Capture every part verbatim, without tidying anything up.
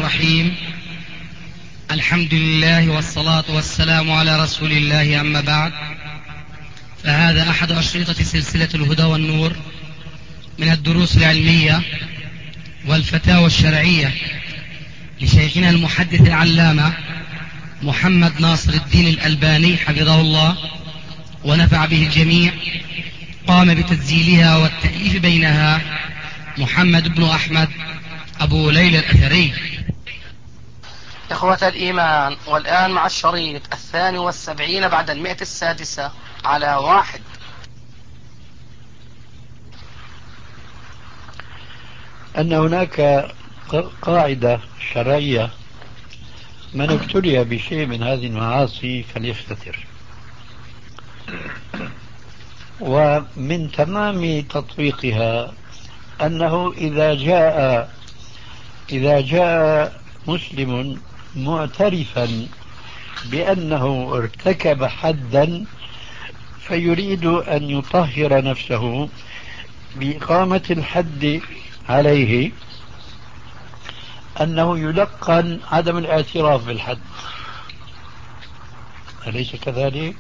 الرحيم. الحمد لله والصلاة والسلام على رسول الله، أما بعد، فهذا أحد أشرطة سلسلة الهدى والنور من الدروس العلمية والفتاوى الشرعية لشيخنا المحدث العلامة محمد ناصر الدين الألباني حفظه الله ونفع به الجميع. قام بتسجيلها والتأليف بينها محمد بن أحمد أبو ليلى الأثري. إخوة الإيمان، والآن مع الشريط الثاني والسبعين بعد المئة السادسة على واحد. أن هناك قاعدة شرعية: من ابتلي بشيء من هذه المعاصي فليستتر. ومن تمام تطبيقها أنه إذا جاء إذا جاء مسلم معترفا بأنه ارتكب حدا فيريد أن يطهر نفسه بإقامة الحد عليه، أنه يلقن عدم الاعتراف بالحد. أليس كذلك؟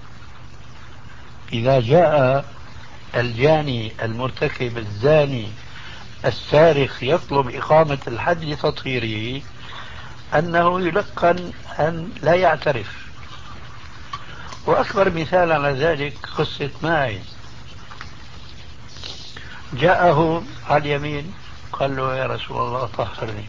إذا جاء الجاني المرتكب الزاني السارق يطلب إقامة الحد لتطهيره، أنه يلقن أن لا يعترف. وأكبر مثال على ذلك قصة ماعز. جاءه على اليمين قال له: يا رسول الله طهرني.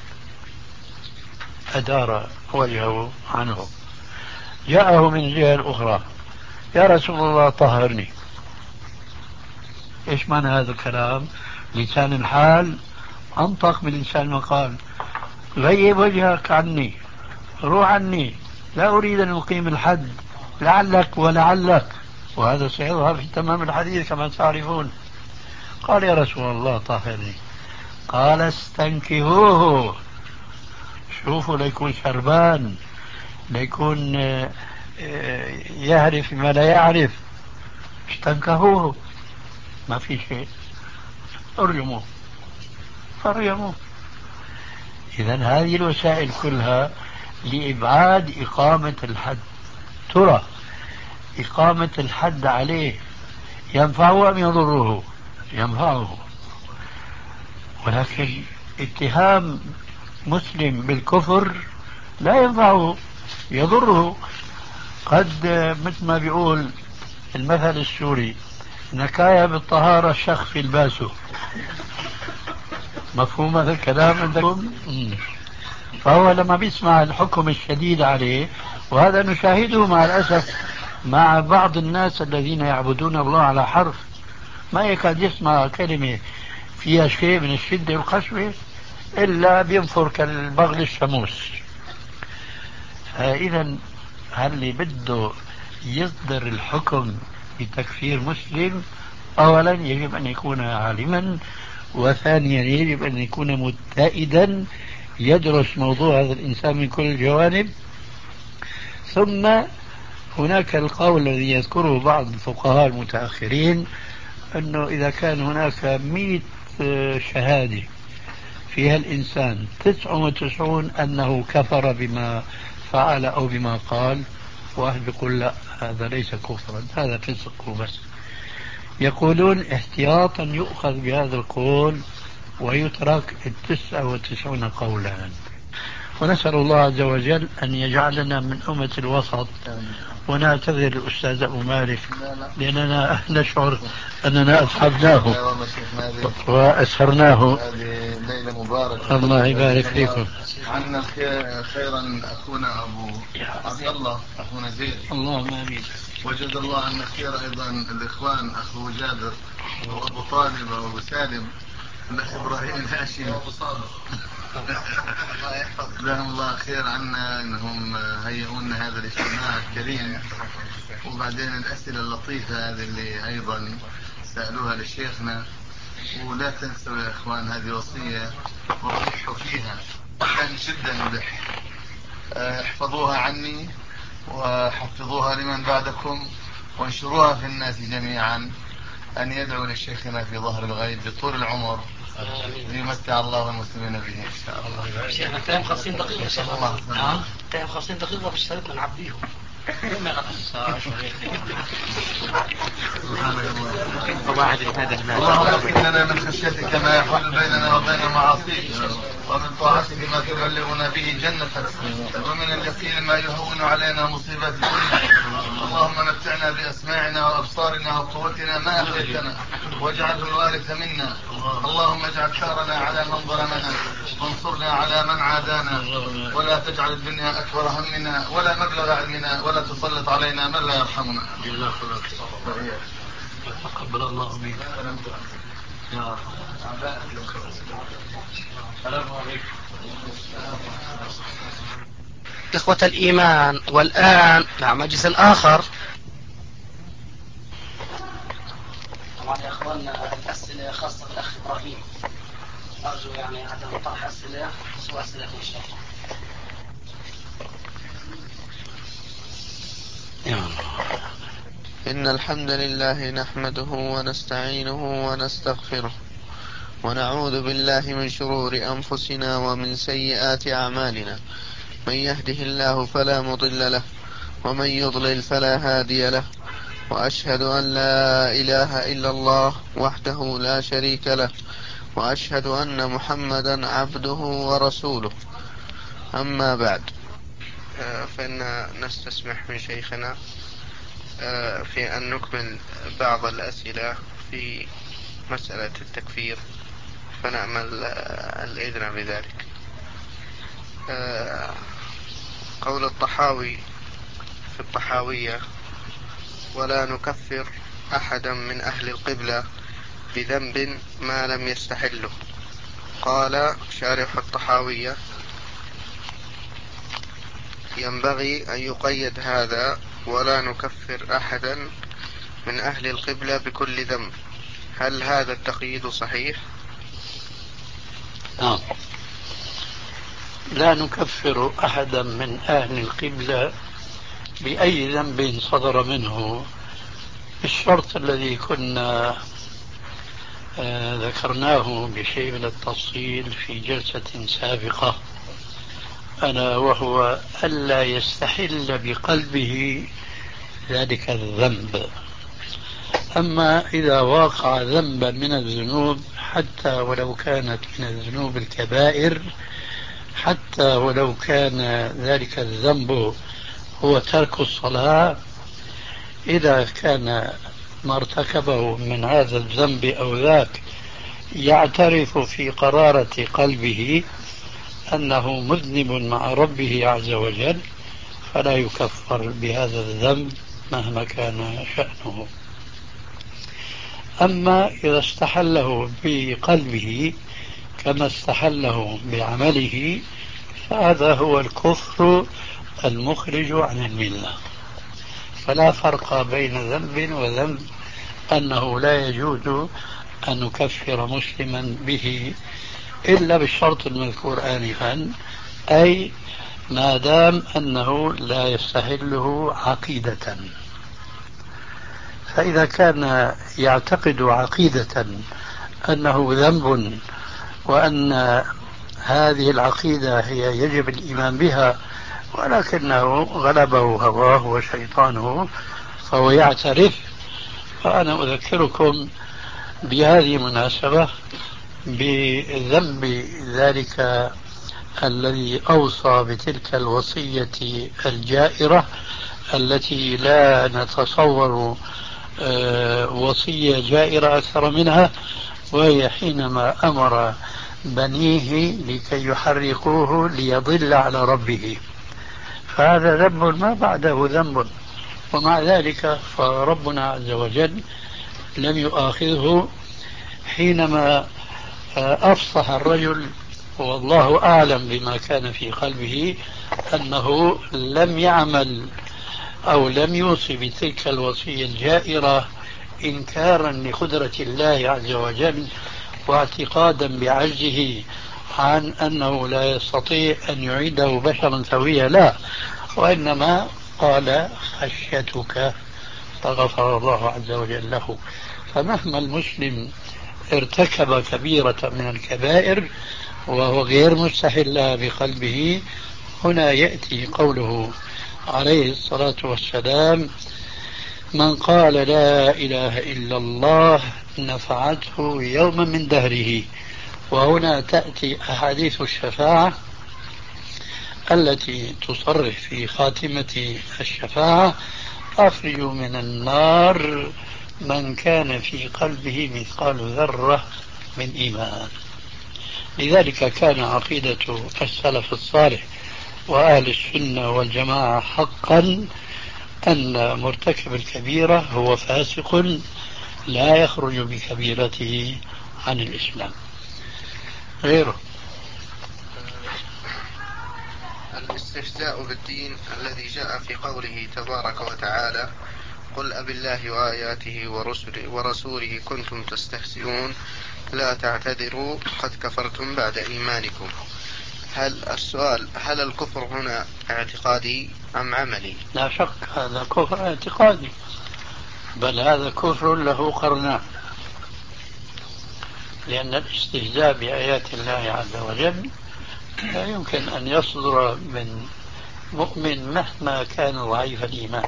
أدار وجهه عنه. جاءه من الجهة الأخرى: يا رسول الله طهرني. إيش معنى هذا الكلام؟ لسان الحال أنطق من لسان المقال. غيب وجهك عني، روح عني، لا أريد أن أقيم الحد، لعلك ولعلك. وهذا سيظهر في تمام الحديث كما تعرفون. قال: يا رسول الله طهرني. قال: استنكهوه. شوفوا، ليكون شربان، ليكون يعرف ما لا يعرف. استنكهوه، ما في شيء، ارجموه فرجموه. إذن هذه الوسائل كلها لإبعاد إقامة الحد. ترى إقامة الحد عليه ينفعه أم يضره؟ ينفعه. ولكن اتهام مسلم بالكفر لا ينفعه، يضره. قد مثل ما بيقول المثل السوري: نكاية بالطهارة الشخ في الباسو. مفهوم هذا الكلام عندكم؟ فهو لما بيسمع الحكم الشديد عليه، وهذا نشاهده مع الأسف مع بعض الناس الذين يعبدون الله على حرف، ما يكاد يسمع كلمة فيها شيء من الشدة والقسوة إلا بينفر كالبغل الشموس. فإذا هل بده يصدر الحكم بتكفير مسلم، أولا يجب أن يكون عالما، وثانيا يجب أن يكون متئدا يدرس موضوع هذا الإنسان من كل الجوانب. ثم هناك القول الذي يذكره بعض الفقهاء المتأخرين، أنه إذا كان هناك مئة شهادة فيها الإنسان تسع وتسعون أنه كفر بما فعل أو بما قال، واحد يقول لا هذا ليس كفرا، هذا فسق بس، يقولون احتياطا يؤخذ بهذا القول ويترك التسعة وتسعون قولا. ونسأل الله عز وجل أن يجعلنا من أمة الوسط. ونعتذر الأستاذ أبو مالك لأننا نشعر أننا أصحبناه وأسهرناه. هذه ليلة مباركة، الله يبارك فيكم. عنا خيرا أخونا أبو عبد الله أخونا زيد، اللهم آمين. وجد الله عنا خير أيضا الإخوان أخو جابر وأبو طالب وأبو سالم الأخ إبراهيم هاشم وأبو صادق جزاهم الله خير عنا أنهم هيئونا هذا الاجتماع الكريم. وبعدين الأسئلة اللطيفة هذه اللي أيضا سألوها لشيخنا. ولا تنسوا يا إخوان، هذه وصية وضحوا فيها، كان جدا ملح. احفظوها عني وحفظوها لمن بعدكم وانشروها في الناس جميعا، أن يدعوا لشيخنا في ظهر الغيب بطول العمر يمتع الله المسلمين به إن شاء الله. شيخنا تايم خمسين دقيقة إن شاء الله. نعم تايم خمسين دقيقة باشتريتنا نعبيهم. اللهم اغفر لنا من خشيتك ما يحول بيننا وبين معاصيك، ومن طاعتك ما تبلغنا به جنتك، ومن اليقين ما يهون علينا مصيبات الدنيا. اللهم متعنا بأسماعنا وأبصارنا وقوتنا ما أحييتنا، واجعله الوارث منا. اللهم اجعل ثارنا على من ظلمنا، وانصرنا على من عادانا، ولا تجعل الدنيا أكبر همنا ولا مبلغ علمنا، ولا تسلط علينا من لا يرحمنا. تقبل الله منك. يا إخوة الإيمان، والآن مع مجلس آخر. طبعا يا أخواننا الأسئلة خاصة بالأخ إبراهيم، أرجو يعني عدم طرح أسئلة سوى أسئلة إن شاء الله. إن الحمد لله نحمده ونستعينه ونستغفره، ونعوذ بالله من شرور أنفسنا ومن سيئات أعمالنا. من يهده الله فلا مضل له، ومن يضلل فلا هادي له. وأشهد أن لا إله إلا الله وحده لا شريك له، وأشهد أن محمدا عبده ورسوله. أما بعد، فإن نستسمح من شيخنا في أن نكمل بعض الأسئلة في مسألة التكفير، فنأمل الإذن بذلك. قول الطحاوي في الطحاوية: ولا نكفر أحدا من أهل القبلة بذنب ما لم يستحله. قال شارح الطحاوية: ينبغي أن يقيد هذا: ولا نكفر أحدا من أهل القبلة بكل ذنب. هل هذا التقييد صحيح؟ نعم، لا نكفر أحدا من أهل القبلة بأي ذنب صدر منه، الشرط الذي كنا آه ذكرناه بشيء من التفصيل في جلسة سابقة، ألا وهو ألا يستحل بقلبه ذلك الذنب. أما إذا واقع ذنبا من الذنوب، حتى ولو كانت من الذنوب الكبائر، حتى ولو كان ذلك الذنب هو ترك الصلاة، إذا كان ما ارتكبه من هذا الذنب أو ذاك يعترف في قرارة قلبه أنه مذنب مع ربه عز وجل، فلا يكفر بهذا الذنب مهما كان شأنه. أما إذا استحله بقلبه كما استحله بعمله، فهذا هو الكفر المخرج عن الملة. فلا فرق بين ذنب وذنب، أنه لا يجوز أن نكفر مسلما به إلا بالشرط المذكور آنفا، أي ما دام أنه لا يستحله عقيدة. فإذا كان يعتقد عقيدة أنه ذنب، وأن هذه العقيدة هي يجب الإيمان بها، ولكنه غلبه هواه وشيطانه فهو يعترف، فأنا أذكركم بهذه المناسبة بذنب ذلك الذي أوصى بتلك الوصية الجائرة التي لا نتصور وصية جائرة أكثر منها، وهي حينما أمر بنيه لكي يحرقوه ليضل على ربه. فهذا ذنب ما بعده ذنب، ومع ذلك فربنا عز وجل لم يؤاخذه حينما أفصح الرجل، والله أعلم بما كان في قلبه، أنه لم يعمل أو لم يوصي بتلك الوصية الجائرة إنكارا لقدرة الله عز وجل، واعتقادا بعجزه عن أنه لا يستطيع أن يعيده بشرا سويا، لا، وإنما قال خشيتك فغفر الله عز وجل له. فمهما المسلم ارتكب كبيرة من الكبائر وهو غير مستحل لها بقلبه، هنا يأتي قوله عليه الصلاة والسلام: من قال لا إله إلا الله نفعته يوما من دهره. وهنا تأتي أحاديث الشفاعة التي تصرح في خاتمة الشفاعة: أخرجوا من النار من كان في قلبه مثقال ذرة من إيمان. لذلك كان عقيدة السلف الصالح وأهل السنة والجماعة حقا أن مرتكب الكبيرة هو فاسق لا يخرج بكبيرته عن الإسلام. غيره الاستهزاء بالدين الذي جاء في قوله تبارك وتعالى: قل أب الله وآياته ورسله, ورسوله كنتم تستهزئون لا تعتذروا قد كفرتم بعد إيمانكم. هل السؤال هل الكفر هنا اعتقادي أم عملي؟ لا شك هذا كفر اعتقادي، بل هذا كفر له قرنان، لأن الاستهزاء بآيات الله عز وجل لا يمكن أن يصدر من مؤمن مهما كان ضعيف الإيمان.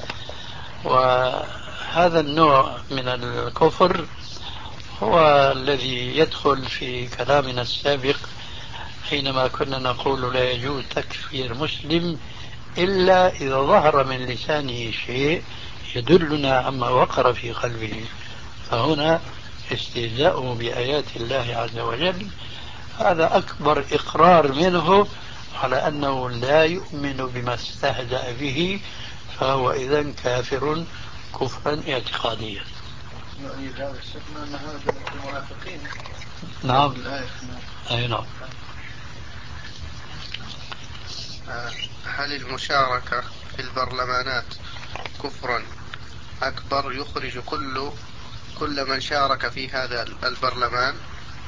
وهذا النوع من الكفر هو الذي يدخل في كلامنا السابق حينما كنا نقول لا يجوز تكفير مسلم إلا إذا ظهر من لسانه شيء يدلنا عما وقر في قلبه. فهنا استهزاؤه بآيات الله عز وجل هذا أكبر إقرار منه على أنه لا يؤمن بما استهزأ به، فهو إذن كافر كفرا اعتقاديا. يؤيد هذا الشكل أن هذا المنافقين. نعم. أي نعم. هل المشاركة في البرلمانات كفر أكبر يخرج كل كل من شارك في هذا البرلمان؟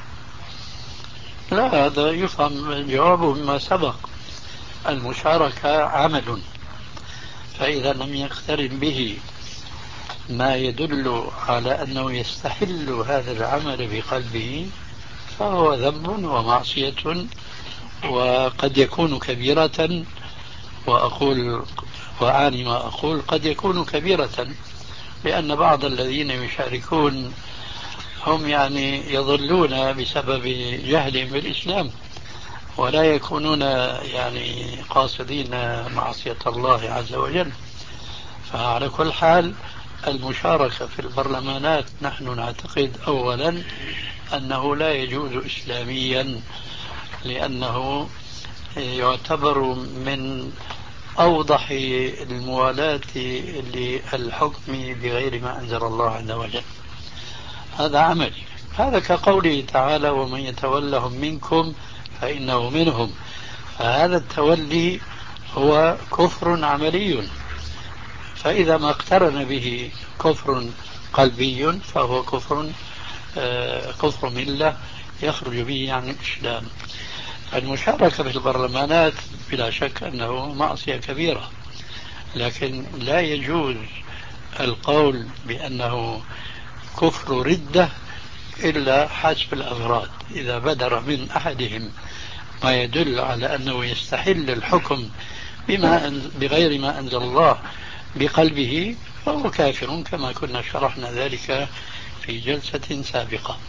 لا، هذا يفهم الجواب مما سبق. المشاركة عمل، فإذا لم يقترن به ما يدل على أنه يستحل هذا العمل بقلبه فهو ذنب ومعصية، وقد يكون كبيرة. وأقول وأعني ما أقول قد يكون كبيرة، لأن بعض الذين يشاركون هم يعني يضلون بسبب جهلهم بالإسلام ولا يكونون يعني قاصدين معصية الله عز وجل. فعلى كل حال المشاركة في البرلمانات نحن نعتقد أولا أنه لا يجوز إسلاميا، لأنه يعتبر من أوضح الموالاة للحكم بغير ما أنزل الله عز وجل. هذا عملي، هذا كقوله تعالى: ومن يتولهم منكم فإنه منهم. فهذا التولي هو كفر عملي، فإذا ما اقترن به كفر قلبي فهو كفر آه كفر ملة يخرج به عن الإسلام. المشاركة في البرلمانات بلا شك أنه معصية كبيرة، لكن لا يجوز القول بأنه كفر ردة إلا حسب الأغراض. إذا بدر من أحدهم ما يدل على أنه يستحل الحكم بما بغير ما أنزل الله بقلبه فهو كافر، كما كنا شرحنا ذلك في جلسة سابقة.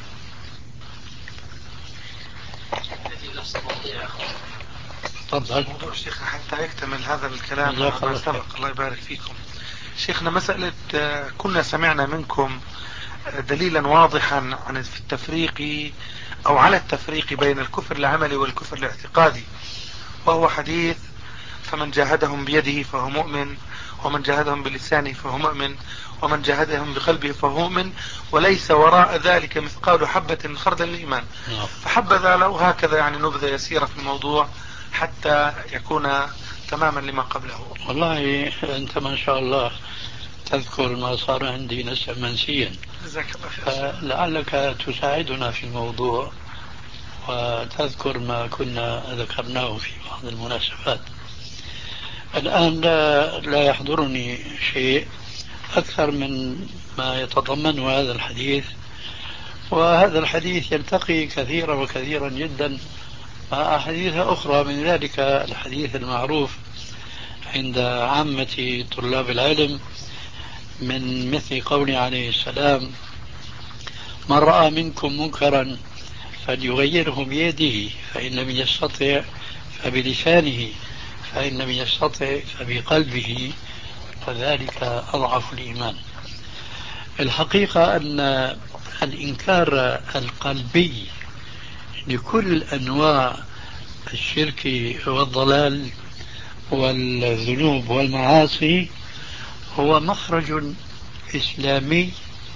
تفضل شيخنا حتى يكتمل هذا الكلام ما سبق. الله يبارك فيكم شيخنا. مسألة كنا سمعنا منكم دليلا واضحا عن التفريق أو على التفريق بين الكفر العملي والكفر الاعتقادي، وهو حديث: فمن جاهدهم بيده فهو مؤمن، ومن جاهدهم بلسانه فهو مؤمن، ومن جاهدهم بقلبه فهو مؤمن، وليس وراء ذلك مثقال حبة من خردل الإيمان. فحبذا لو هكذا يعني نبذة يسيرة في الموضوع حتى يكون تماما لما قبله. والله أنت ما شاء الله تذكر ما صار عندي نسأ منسيا، فلعلك تساعدنا في الموضوع وتذكر ما كنا ذكرناه في بعض المناسبات. الآن لا, لا يحضرني شيء أكثر من ما يتضمن هذا الحديث، وهذا الحديث يلتقي كثيرا وكثيرا جدا مع أحاديث أخرى، من ذلك الحديث المعروف عند عامة طلاب العلم من مثل قوله عليه السلام: من رأى منكم منكرا فليغيره بيده، فإن لم يستطع فبلسانه، فإن لم يستطع فبقلبه، وذلك أضعف الإيمان. الحقيقة أن الإنكار القلبي لكل أنواع الشرك والضلال والذنوب والمعاصي هو مخرج إسلامي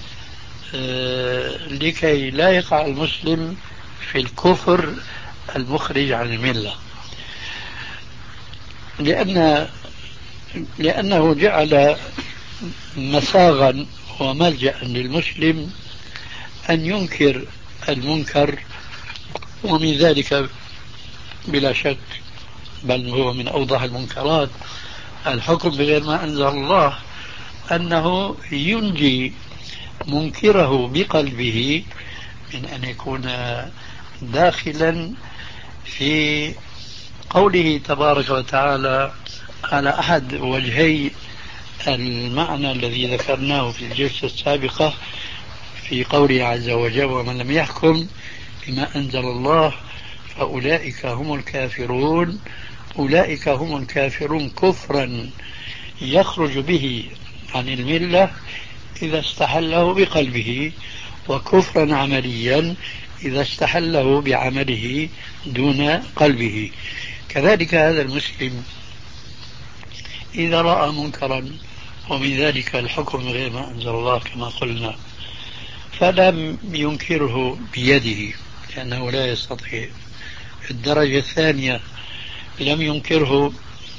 لكي لا يقع المسلم في الكفر المخرج عن الملة، لأن لأنه جعل مساغا وملجأ للمسلم أن ينكر المنكر، ومن ذلك بلا شك بل هو من أوضح المنكرات الحكم بغير ما أنزل الله، أنه ينجي منكره بقلبه من أن يكون داخلا في قوله تبارك وتعالى على أحد وجهي المعنى الذي ذكرناه في الجلسة السابقة في قوله عز وجل: ومن لم يحكم بما أنزل الله فأولئك هم الكافرون. أولئك هم الكافرون كفرا يخرج به عن الملة إذا استحله بقلبه، وكفرا عمليا إذا استحله بعمله دون قلبه. كذلك هذا المسلم إذا رأى منكرا، ومن ذلك الحكم غير ما أنزل الله كما قلنا، فلم ينكره بيده لأنه لا يستطيع. الدرجة الثانية لم ينكره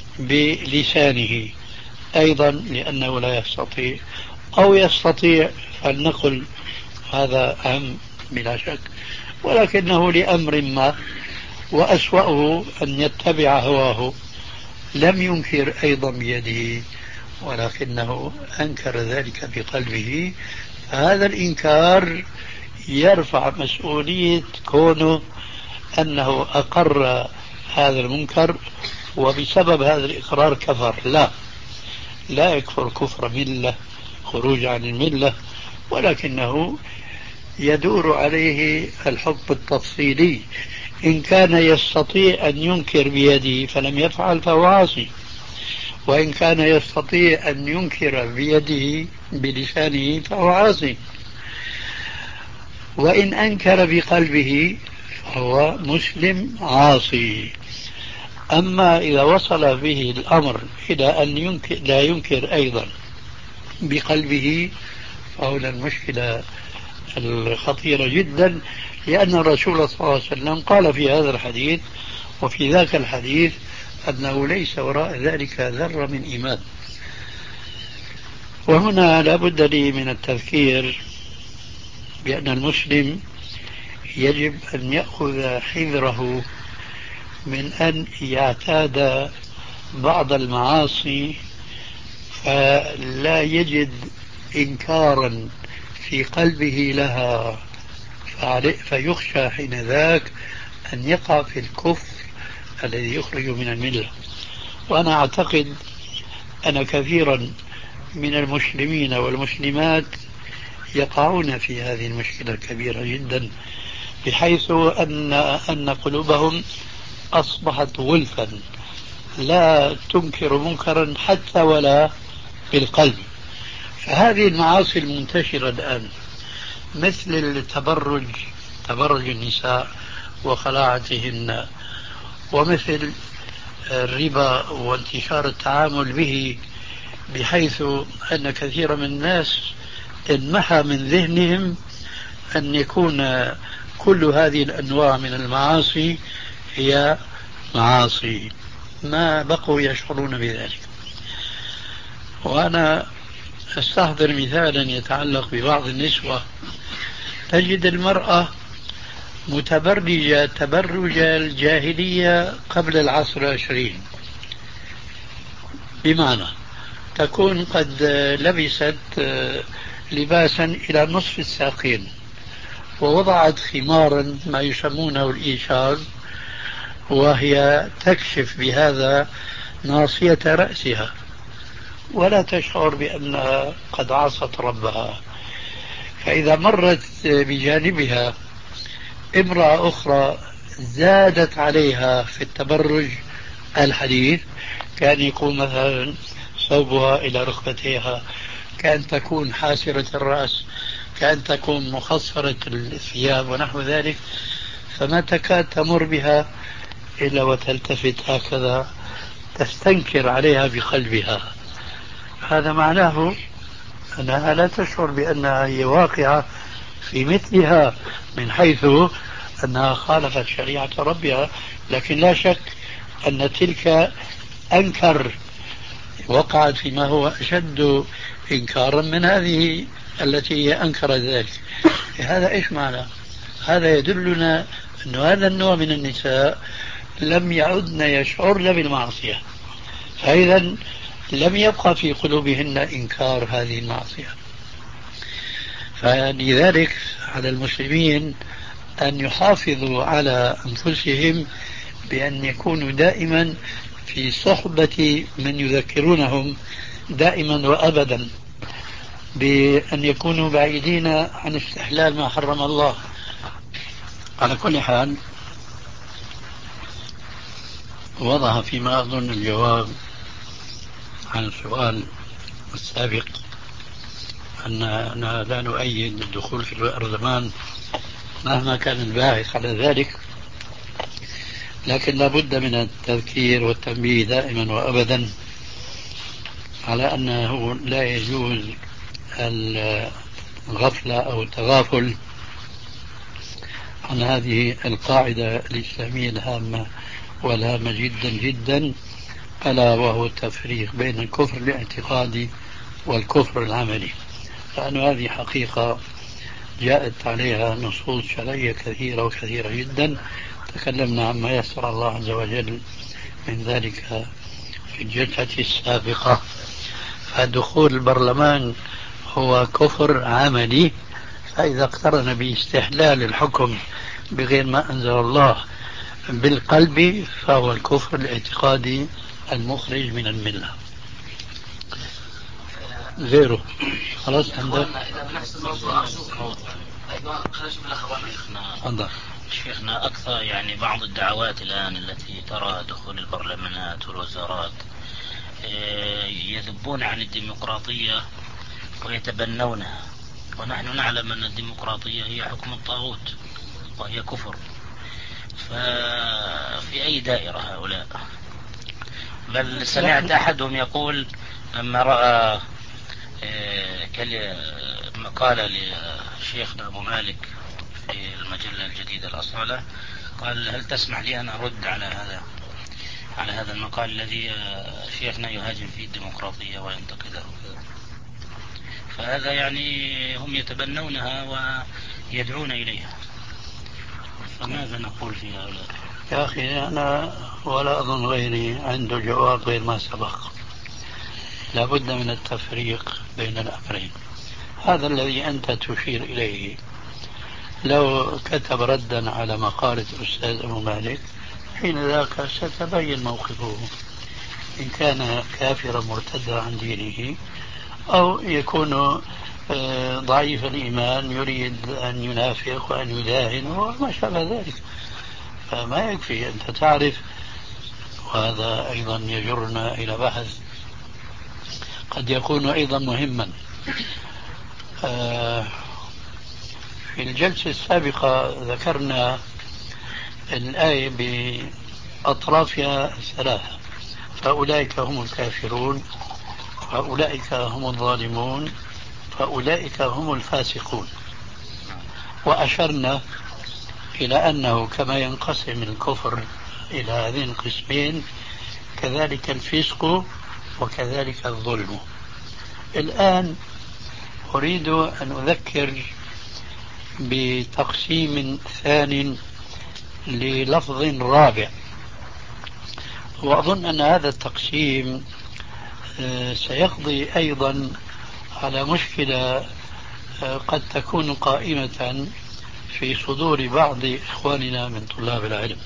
بلسانه أيضا لأنه لا يستطيع، أو يستطيع فلنقل هذا أهم بلا شك، ولكنه لأمر ما وأسوأه أن يتبع هواه لم ينكر أيضا بيده ولكنه أنكر ذلك بقلبه. هذا الإنكار يرفع مسؤولية كونه أنه أقر هذا المنكر وبسبب هذا الإقرار كفر. لا لا يكفر كفر ملة خروج عن الملة، ولكنه يدور عليه الحكم التفصيلي. إن كان يستطيع أن ينكر بيده فلم يفعل فهو عاصي، وإن كان يستطيع أن ينكر بيده بلسانه فهو عاصي، وإن أنكر بقلبه فهو مسلم عاصي. أما إذا وصل به الأمر إلى أن ينكر لا ينكر أيضا بقلبه فهنا المشكلة الخطيرة جدا، لأن الرسول صلى الله عليه وسلم قال في هذا الحديث وفي ذاك الحديث أنه ليس وراء ذلك ذرة من إيمان. وهنا لا بد لي من التذكير بأن المسلم يجب أن يأخذ حذره من أن يعتاد بعض المعاصي فلا يجد إنكارا في قلبه لها، فيخشى حين ذاك أن يقع في الكفر الذي يخرج من الملة. وأنا أعتقد أن كثيرا من المسلمين والمسلمات يقعون في هذه المشكلة الكبيرة جدا، بحيث أن أن قلوبهم أصبحت غلفا لا تنكر منكرا حتى ولا بالقلب. فهذه المعاصي المنتشرة الآن مثل التبرج، تبرج النساء وخلاعتهن، ومثل الربا وانتشار التعامل به، بحيث أن كثير من الناس انمحى من ذهنهم أن يكون كل هذه الأنواع من المعاصي هي معاصي، ما بقوا يشعرون بذلك. وأنا أستحضر مثالا يتعلق ببعض النسوة، تجد المرأة متبرجة تبرج الجاهلية قبل العصر العشرين، بمعنى تكون قد لبست لباسا إلى نصف الساقين ووضعت خمارا ما يسمونه الإيشاز، وهي تكشف بهذا ناصية رأسها ولا تشعر بأنها قد عصت ربها. فإذا مرت بجانبها امرأة أخرى زادت عليها في التبرج الحديث، كان يكون مثلا ثوبها إلى ركبتيها، كأن تكون حاسرة الرأس، كأن تكون مخصرة الثياب ونحو ذلك، فما تكاد تمر بها إلا وتلتفت هكذا تستنكر عليها بقلبها. هذا معناه أنها لا تشعر بأنها هي واقعة في مثلها من حيث أنها خالفت شريعة ربها، لكن لا شك أن تلك أنكر، وقعت فيما هو أشد إنكارا من هذه التي هي أنكرت ذلك. هذا إيش معنى؟ هذا يدلنا أن هذا النوع من النساء لم يعدن يشعرن بالمعصية، فإذا لم يبقى في قلوبهن إنكار هذه المعصية. فلذلك على المسلمين أن يحافظوا على أنفسهم بأن يكونوا دائما في صحبة من يذكرونهم دائما وأبدا بأن يكونوا بعيدين عن استحلال ما حرم الله. على كل حال، وضع فيما أظن الجواب عن السؤال السابق أننا لا نؤيد الدخول في البرلمان مهما كان الباعث على ذلك، لكن لابد من التذكير والتنبيه دائما وأبدا على أنه لا يجوز الغفلة أو التغافل عن هذه القاعدة الإسلامية الهامة والهامة جدا جدا، ألا وهو التفريق بين الكفر الاعتقادي والكفر العملي، لأن هذه حقيقة جاءت عليها نصوص شرعية كثيرة وكثيرة جدا، تكلمنا عما يسر الله عز وجل من ذلك في الجلسة السابقة. فدخول البرلمان هو كفر عملي، فإذا اقترن باستحلال الحكم بغير ما أنزل الله بالقلب فهو الكفر الاعتقادي المخرج من الملة. غيره خلاص عندك. بنفس الموضوع أيضا خلينا بالأخبار. عندك شيخنا أكثر يعني بعض الدعوات الآن التي ترى دخول البرلمانات والوزارات يذبون عن الديمقراطية ويتبنونها، ونحن نعلم أن الديمقراطية هي حكم الطاغوت وهي كفر. ففي أي دائرة هؤلاء؟ بل سمعت أحدهم يقول لما رأى مقالة لشيخنا أبو مالك في المجلة الجديدة الأصالة، قال هل تسمح لي أن أرد على هذا على هذا المقال الذي شيخنا يهاجم فيه الديمقراطية وينتقدها. فهذا يعني هم يتبنونها ويدعون إليها، فماذا نقول في هؤلاء؟ يا أخي أنا ولا أظن غيري عنده جواب غير ما سبق. لابد من التفريق بين الأمرين. هذا الذي أنت تشير إليه لو كتب ردا على مقالة الأستاذ أبو مالك حين ذاك ستبين موقفه، إن كان كافرا مرتدا عن دينه أو يكون ضعيف الإيمان يريد أن ينافق وأن يداهن وما شابه ذلك. فما يكفي أنت تعرف، وهذا أيضا يجرنا إلى بحث قد يكون أيضا مهما. في الجلسة السابقة ذكرنا الآية بأطرافها ثلاثة: فأولئك هم الكافرون، فأولئك هم الظالمون، فأولئك هم الفاسقون. وأشرنا إلى أنه كما ينقسم الكفر إلى هذين القسمين كذلك الفسق وكذلك الظلم. الآن أريد أن أذكر بتقسيم ثان للفظ رابع، وأظن أن هذا التقسيم سيقضي أيضا على مشكلة قد تكون قائمة في صدور بعض إخواننا من طلاب العلم.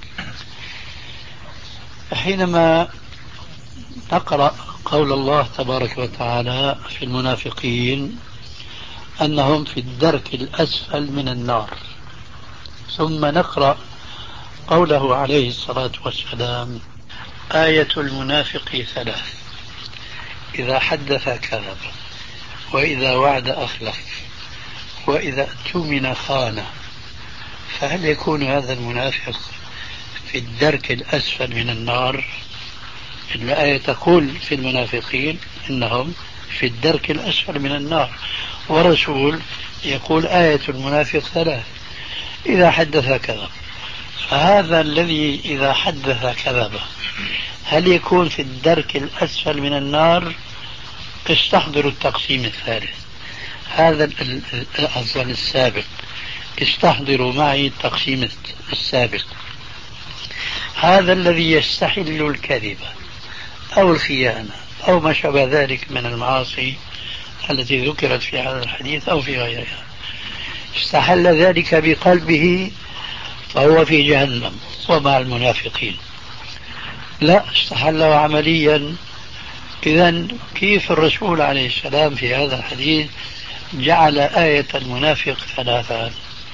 حينما نقرأ قول الله تبارك وتعالى في المنافقين أنهم في الدرك الأسفل من النار، ثم نقرأ قوله عليه الصلاة والسلام آية المنافق ثلاث: إذا حدث كذب، وإذا وعد أخلف، وإذا اؤتمن خان. فهل يكون هذا المنافق في الدرك الأسفل من النار؟ الآية تقول في المنافقين إنهم في الدرك الأسفل من النار، ورسول يقول آية المنافق ثلاث: إذا حدث كذب. فهذا الذي إذا حدث كذب هل يكون في الدرك الأسفل من النار؟ استحضروا التقسيم الثالث، هذا الأصل السابق، استحضروا معي التقسيم السابق. هذا الذي يستحل الكذب أو الخيانة أو ما شابه ذلك من المعاصي التي ذكرت في هذا الحديث أو في غيرها، استحل ذلك بقلبه فهو في جهنم ومع المنافقين. لا، استحله عمليا. إذن كيف الرسول عليه السلام في هذا الحديث جعل آية المنافق ثلاثا؟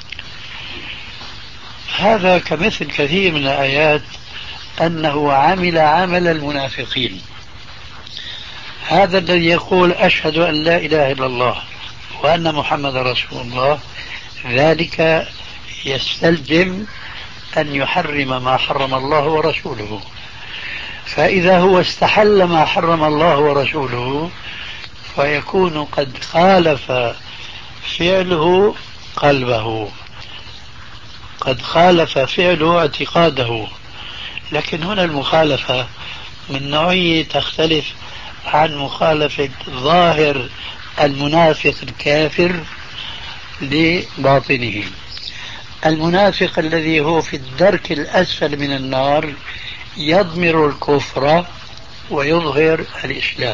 هذا كمثل كثير من الآيات أنه عمل عمل المنافقين. هذا الذي يقول أشهد أن لا إله إلا الله وأن محمد رسول الله، ذلك يستلزم أن يحرم ما حرم الله ورسوله. فإذا هو استحل ما حرم الله ورسوله فيكون قد خالف فعله قلبه، قد خالف فعله اعتقاده. لكن هنا المخالفة من نوعية تختلف عن مخالفة ظاهر المنافق الكافر لباطنه. المنافق الذي هو في الدرك الأسفل من النار يضمر الكفر ويظهر الإسلام،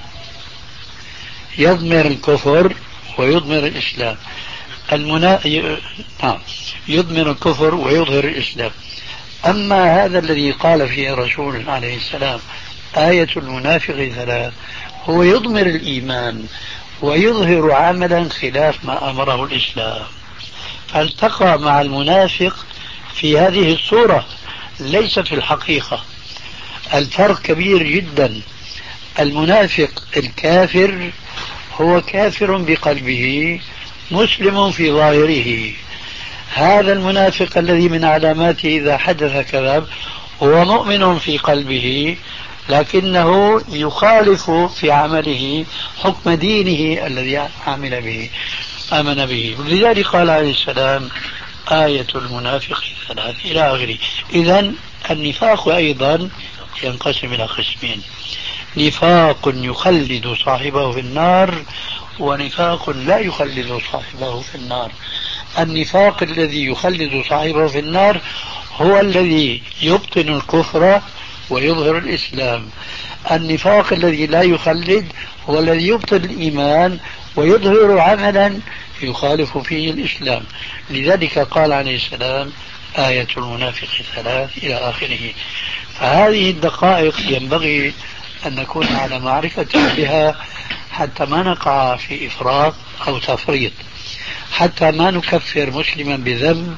يضمر الكفر ويضمر الإسلام. المنا... ي... نعم يضمر الكفر ويظهر الإسلام. أما هذا الذي قال فيه الرسول عليه السلام آية المنافق ثلاث، هو يضمر الإيمان ويظهر عملا خلاف ما أمره الإسلام، فالتقى مع المنافق في هذه الصورة ليس في الحقيقة. الفرق كبير جدا. المنافق الكافر هو كافر بقلبه مسلم في ظاهره. هذا المنافق الذي من علاماته إذا حدث كذب هو مؤمن في قلبه لكنه يخالف في عمله حكم دينه الذي عمل به آمن به. لذلك قال عليه السلام آية المنافق ثلاث إلى آخره. إذن النفاق أيضا ينقسم إلى قسمين: نفاق يخلد صاحبه في النار، ونفاق لا يخلد صاحبه في النار. النفاق الذي يخلد صاحبه في النار هو الذي يبطن الكفر ويظهر الإسلام. النفاق الذي لا يخلد هو الذي يبطن الإيمان ويظهر عملا يخالف فيه الإسلام. لذلك قال عليه السلام آية المنافق ثلاث إلى آخره. فهذه الدقائق ينبغي أن نكون على معرفة بها حتى ما نقع في إفراط أو تفريط، حتى ما نكفر مسلما بذنب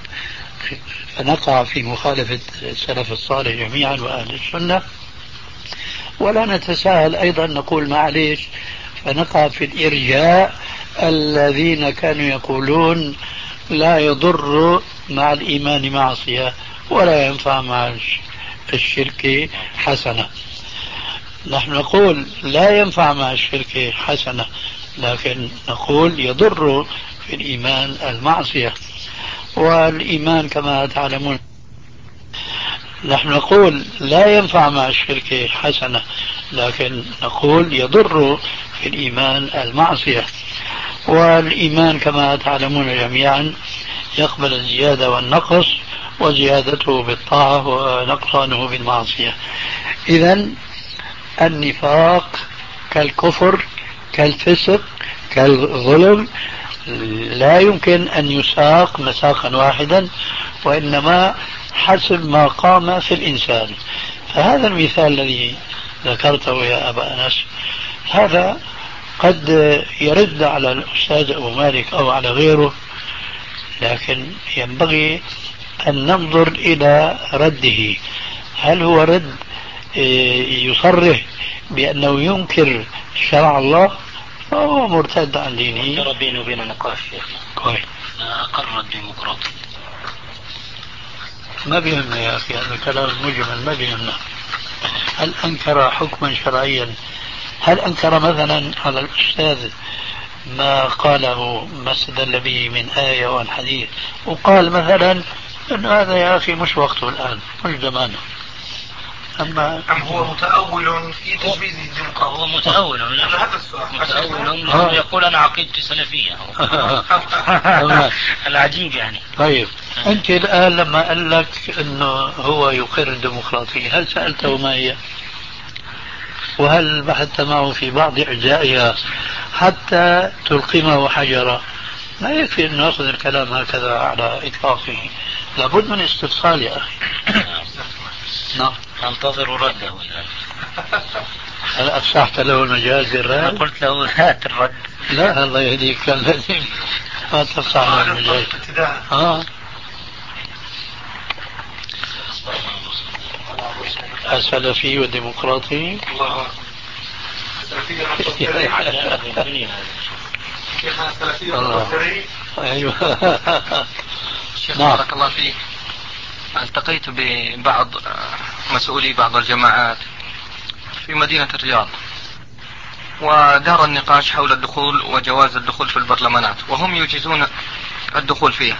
فنقع في مخالفة السلف الصالح جميعا وأهل السنة، ولا نتساهل أيضا نقول معليش فنقع في الإرجاء الذين كانوا يقولون لا يضر مع الإيمان معصية ولا ينفع مع الشرك حسنة. نحن نقول لا ينفع مع الشرك حسنة، لكن نقول يضر في الإيمان المعصية. والإيمان كما تعلمون نحن نقول لا ينفع مع الشرك حسنة، لكن نقول يضر في الإيمان المعصية. والإيمان كما تعلمون جميعا يقبل الزيادة والنقص، وزيادته بالطاعة ونقصانه بالمعصية. إذن النفاق كالكفر كالفسق كالظلم لا يمكن أن يساق مساقا واحدا، وإنما حسب ما قام في الإنسان. فهذا المثال الذي ذكرته يا أبا أنس هذا قد يرد على الأستاذ أبو مالك أو على غيره، لكن ينبغي أن ننظر إلى رده. هل هو رد يصرح بأنه ينكر شرع الله أو مرتد عن دينه؟ ترى بينه وبين نقاش شيخنا. كويس. أقر الديمقراطي. ما بيهمنا يا أخي، هذا الكلام المجمل ما بيهمنا. هل أنكر حكما شرعيا؟ هل أنكر مثلا على الأستاذ ما قاله ما استدل به من آية وعن حديث، وقال مثلا أن هذا يا أخي مش وقته الآن، مش زمانه؟ أما أم هو متأول في تجويز الديمقراطية؟ هو متأول. هذا السؤال. متأول يقول أنا عقيدتي سلفية. العجيب يعني. طيب أنت الآن لما قال لك أنه هو يقر الديمقراطية، هل سألته ما هي؟ وهل بحثت معه في بعض أجزائها حتى تلقمه حجرا؟ ما يكفي أن نأخذ الكلام هكذا على إطلاقه، لابد من استفصال يا أخي. نعم. ننتظر رده. هل أفسحت له المجال بالرد؟ أنا قلت له هات الرد. لا الله يهديك، كان لازم ما تفسح له المجال. آه. السلفي والديمقراطي. الله. أيوه. شيخ بارك الله فيك، التقيت ببعض مسؤولي بعض الجماعات في مدينة الرياض، ودار النقاش حول الدخول وجواز الدخول في البرلمانات، وهم يجيزون الدخول فيها.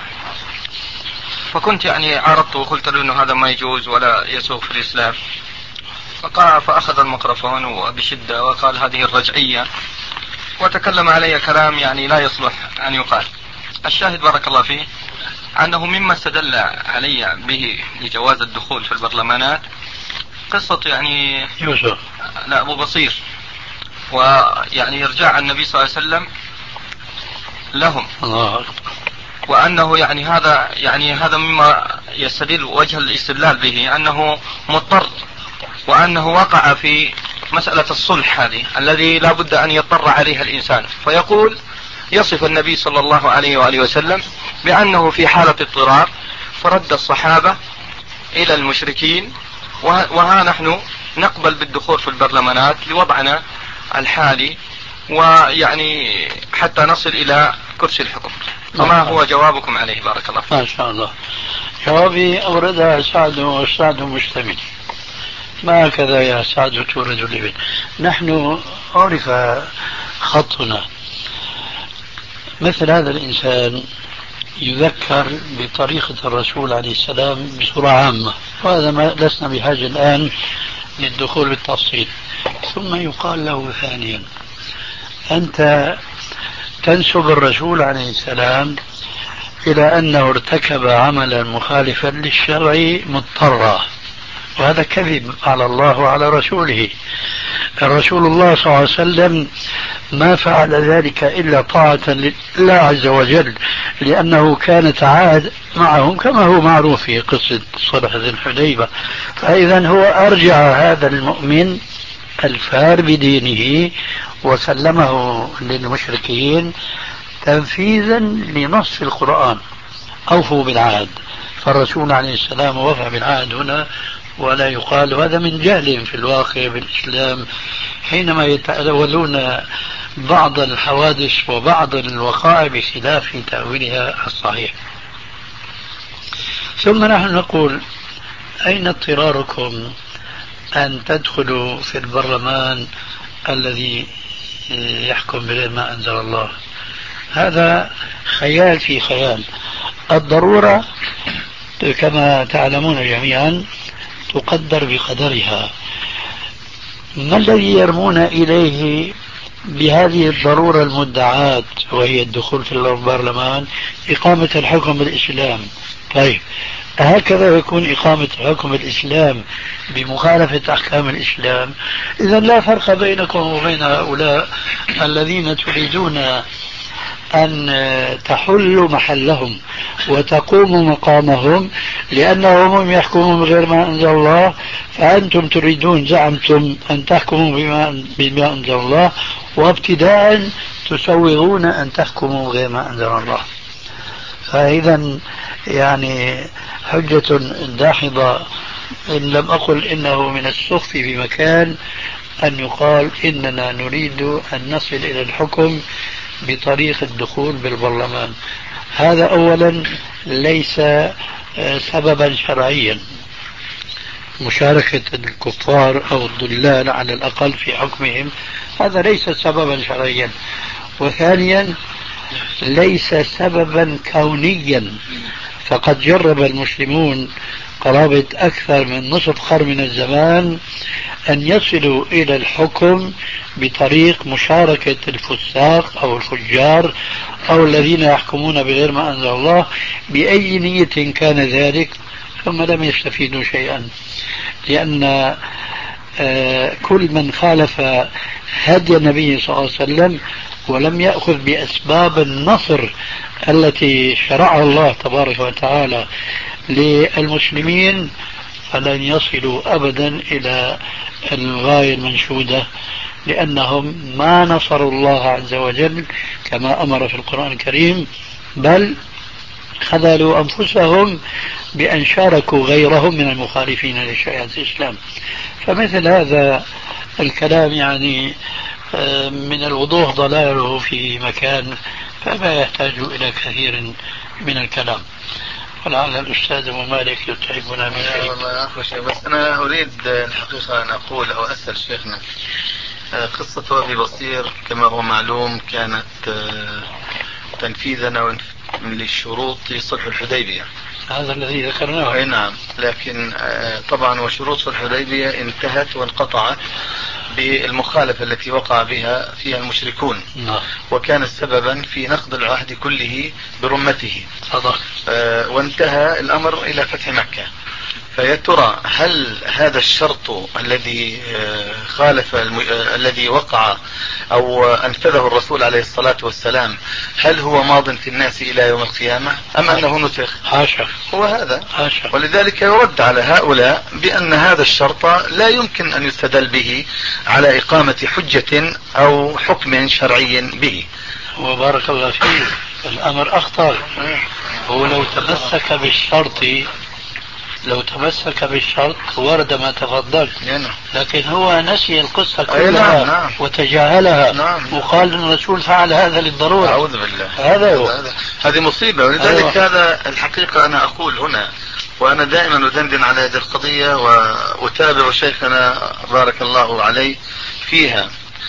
فكنت يعني عرضت وقلت له انه هذا ما يجوز ولا يسوق في الإسلام، فقال فأخذ الميكروفون وبشدة وقال هذه الرجعية، وتكلم علي كلام يعني لا يصلح أن يقال. الشاهد بارك الله فيه أنه مما استدل علي به لجواز الدخول في البرلمانات قصة يعني يوسف لا أبو بصير، ويعني إرجاع النبي صلى الله عليه وسلم لهم، الله، وأنه يعني هذا يعني هذا مما يستدل وجه الاستدلال به أنه مضطر، وأنه وقع في مسألة الصلح هذه الذي لا بد أن يضطر عليها الإنسان. فيقول يصف النبي صلى الله عليه وآله وسلم بأنه في حالة اضطرار فرد الصحابة إلى المشركين، وها نحن نقبل بالدخول في البرلمانات لوضعنا الحالي، ويعني حتى نصل إلى كرسي الحكم. فما هو جوابكم عليه بارك الله فيك؟ ما شاء الله. جوابي أوردها سعد، والسعد مشتمل. ما هكذا يا سعد تورد الإبل. نحن عرف خطنا، مثل هذا الإنسان يذكر بطريقة الرسول عليه السلام بصورة عامة، وهذا ما لسنا بحاجة الآن للدخول بالتفصيل. ثم يقال له ثانيا أنت تنسب الرسول عليه السلام إلى أنه ارتكب عملا مخالفا للشرع مضطرا، وهذا كذب على الله وعلى رسوله. الرسول الله صلى الله عليه وسلم ما فعل ذلك إلا طاعة لله عز وجل، لأنه كان تعاهد معهم كما هو معروف في قصة صلح ذي الحديبة. فإذا هو أرجع هذا المؤمن الفار بدينه وسلمه للمشركين تنفيذا لنص القرآن، أوفوا بالعهد. فالرسول عليه السلام وفى بالعهد هنا، ولا يقال هذا من جهلهم في الواقع بالإسلام حينما يتأولون بعض الحوادث وبعض الوقائع بخلاف تأويلها الصحيح. ثم نحن نقول أين اضطراركم أن تدخلوا في البرلمان الذي يحكم بغير ما أنزل الله؟ هذا خيال في خيال. الضرورة كما تعلمون جميعا تقدر بقدرها. ما الذي يرمون إليه بهذه الضرورة المدعاة وهي الدخول في البرلمان؟ إقامة الحكم بالإسلام. طيب هكذا يكون إقامة حكم الإسلام بمخالفة أحكام الإسلام؟ إذا لا فرق بينكم وبين هؤلاء الذين تريدون أن تحلوا محلهم وتقوموا مقامهم، لأنهم هم يحكمون بغير ما أنزل الله، فأنتم تريدون زعمتم أن تحكموا بما, بما أنزل الله، وابتداء تسوغون أن تحكموا بغير ما أنزل الله. فإذا يعني حجة داحضة، إن لم أقل إنه من السخف بمكان أن يقال إننا نريد أن نصل إلى الحكم بطريق الدخول بالبرلمان. هذا أولا ليس سببا شرعيا، مشاركة الكفار أو الضلال على الأقل في حكمهم هذا ليس سببا شرعيا. وثانيا ليس سببا كونيا، فقد جرب المسلمون قرابة أكثر من نصف قرن من الزمان أن يصلوا إلى الحكم بطريق مشاركة الفساق أو الفجار أو الذين يحكمون بغير ما أنزل الله بأي نية كان ذلك، ثم لم يستفيدوا شيئا، لأن كل من خالف هدي النبي صلى الله عليه وسلم ولم يأخذ بأسباب النصر التي شرعها الله تبارك وتعالى للمسلمين فلن يصلوا أبدا إلى الغاية المنشودة، لأنهم ما نصروا الله عز وجل كما أمر في القرآن الكريم، بل خذلوا أنفسهم بأن شاركوا غيرهم من المخالفين لشريعة الإسلام. فمثل هذا الكلام يعني من الوضوح ضلاله في مكان، فما يحتاج إلى كثير من الكلام. ولعل الأستاذ أبو مالك يتعبنا من شيء. والله أخو شيء، بس أنا أريد الحقيقة أن أقول أو أسأل شيخنا، قصة وفي بصير كما هو معلوم كانت تنفيذا للشروط في صلح الحديبية، هذا الذي ذكرناه. أي نعم، لكن طبعا وشروط صلح الحديبية انتهت وانقطعت بالمخالفة التي وقع بها فيها المشركون، وكان سببا في نقض العهد كله برمته، وانتهى الأمر إلى فتح مكة. فيا ترى هل هذا الشرط الذي خالف الذي وقع أو أنفذه الرسول عليه الصلاة والسلام هل هو ماض في الناس إلى يوم القيامة أم أنه نسخ؟ حاشا، هو هذا حاشا. ولذلك يرد على هؤلاء بأن هذا الشرط لا يمكن أن يستدل به على إقامة حجة أو حكم شرعي به. وبارك الله فيك، الأمر أخطر. هو لو تمسك بالشرط لو تمسك بالشرط ورد ما تفضلت، لكن هو نسي القصة كلها نعم. وتجاهلها نعم. وقال أن الرسول فعل هذا للضرورة. أعوذ بالله، هذا هو. هذه مصيبة. ولذلك أيوة. هذا الحقيقة أنا أقول هنا، وأنا دائما أدندن على هذه القضية وأتابع شيخنا بارك الله عليه فيها،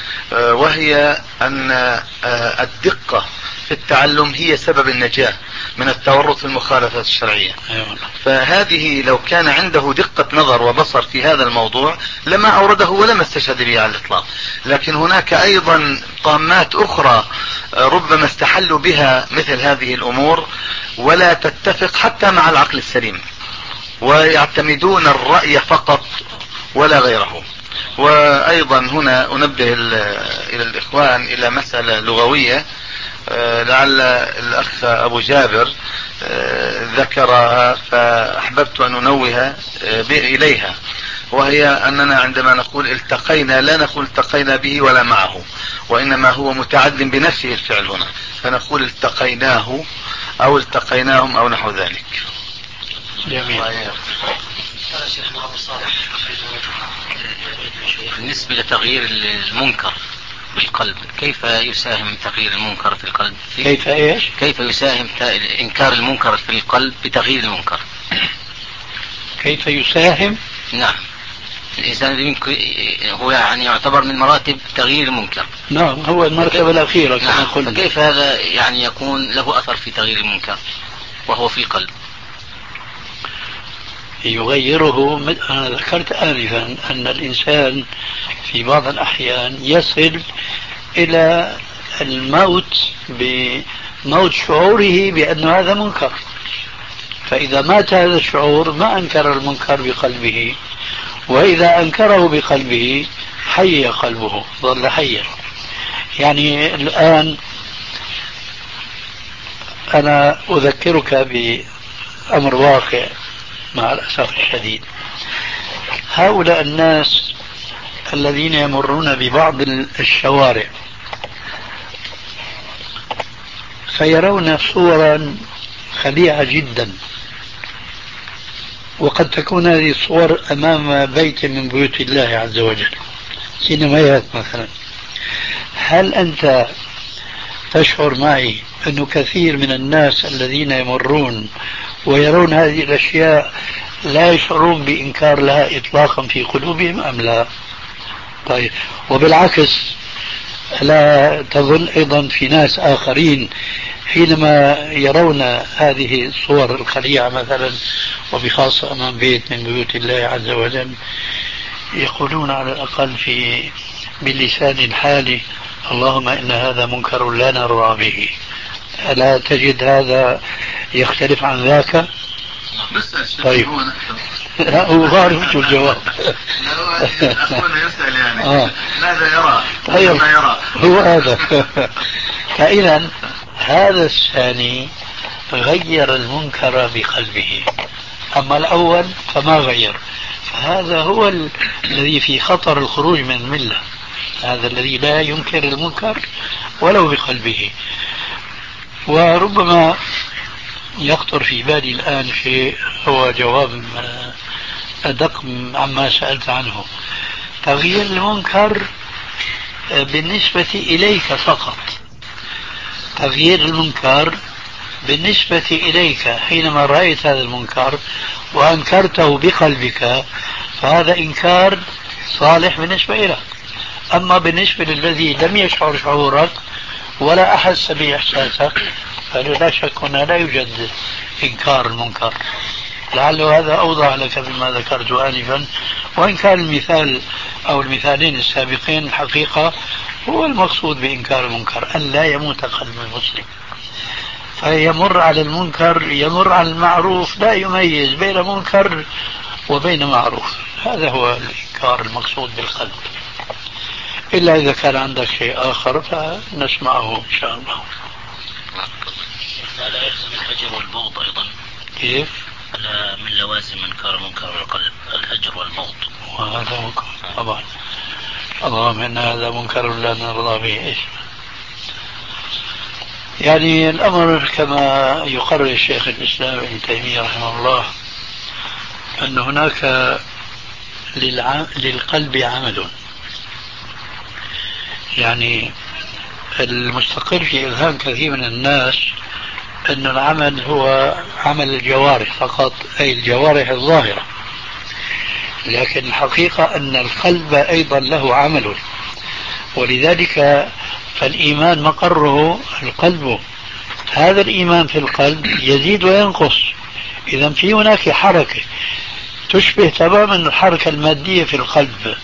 وهي أن الدقة في التعلم هي سبب النجاة من التورط في المخالفات الشرعية. فهذه لو كان عنده دقة نظر وبصر في هذا الموضوع لما أورده ولما استشهد به على الإطلاق. لكن هناك أيضا طامات أخرى ربما استحلوا بها مثل هذه الأمور ولا تتفق حتى مع العقل السليم، ويعتمدون الرأي فقط ولا غيره. وأيضا هنا أنبه إلى الإخوان إلى مسألة لغوية لعل الأخ أبو جابر ذكرها فأحببت أن أنوه إليها، وهي أننا عندما نقول التقينا لا نقول التقينا به ولا معه، وإنما هو متعد بنفسه الفعل هنا، فنقول التقيناه أو التقيناهم أو نحو ذلك. جميل. بالنسبة لتغيير المنكر بالقلب، كيف يساهم تغيير المنكر في القلب؟ كيف ايش؟ كيف يساهم انكار المنكر في القلب بتغيير المنكر؟ كيف يساهم؟ نعم، الإنسان هو يعني يعتبر من مراتب تغيير المنكر. نعم، هو المرتبة الأخيرة كما نعم. قلنا. فكيف هذا يعني يكون له أثر في تغيير المنكر وهو في القلب؟ يغيره. أنا ذكرت آنفا أن الإنسان في بعض الأحيان يصل إلى الموت بموت شعوره بأن هذا منكر، فإذا مات هذا الشعور ما أنكر المنكر بقلبه، وإذا أنكره بقلبه حي قلبه، ظل حيا. يعني الآن أنا أذكرك بأمر واقع مع الأسف الشديد. هؤلاء الناس الذين يمرون ببعض الشوارع فيرون صورا خليعة جدا، وقد تكون هذه الصور أمام بيت من بيوت الله عز وجل، سينمايات مثلا. هل أنت تشعر معي أنه كثير من الناس الذين يمرون ويرون هذه الأشياء لا يشعرون بإنكار لها إطلاقا في قلوبهم أم لا؟ طيب، وبالعكس لا تظن أيضا في ناس آخرين حينما يرون هذه الصور الخليعة مثلا، وبخاصة أمام بيت من بيوت الله عز وجل، يقولون على الأقل في باللسان الحالي: اللهم إن هذا منكر لا نرضى به. ألا تجد هذا يختلف عن ذاك؟ طيب، لا هو غالب شو الجواب. أخونا يسأل يعني آه. ماذا يرى؟ طيب ما يرى هو هذا. فإذا هذا الثاني غير المنكر بقلبه، أما الأول فما غير. فهذا هو ال... الذي في خطر الخروج من الملة، هذا الذي لا ينكر المنكر ولو بقلبه. وربما يخطر في بالي الآن شيء هو جواب أدق عما سألت عنه. تغيير المنكر بالنسبة إليك فقط، تغيير المنكر بالنسبة إليك حينما رأيت هذا المنكر وأنكرته بقلبك، فهذا إنكار صالح بالنسبة إليك. أما بالنسبة للذي لم يشعر شعورك ولا أحس بإحساسك، فلا شك هنا لا يوجد إنكار المنكر. لعل هذا أوضح لك بما ذكرت آنفا، وإن كان المثال أو المثالين السابقين الحقيقة هو المقصود بإنكار المنكر، أن لا يموت قلب المسلم، فيمر على المنكر يمر على المعروف، لا يميز بين منكر وبين معروف. هذا هو الإنكار المقصود بالقلب، إلا إذا كان عندك شيء آخر فنسمعه إن شاء الله. لا يلزم الهجر والبغض أيضا. كيف؟ لا من لوازم إنكار المنكر والقلب الهجر والبغض. وهذا منكر طبعا. اللهم إن هذا منكر لا نرضى به. إيش يعني الأمر كما يقرر الشيخ الإسلام ابن تيمية رحمه الله، أن هناك للع... للقلب عمل، يعني المستقر في إذهان كثير من الناس أن العمل هو عمل الجوارح فقط، أي الجوارح الظاهرة، لكن الحقيقة أن القلب أيضا له عمل، ولذلك فالإيمان مقره القلب. هذا الإيمان في القلب يزيد وينقص، إذا في هناك حركة تشبه تماما الحركة المادية في القلب،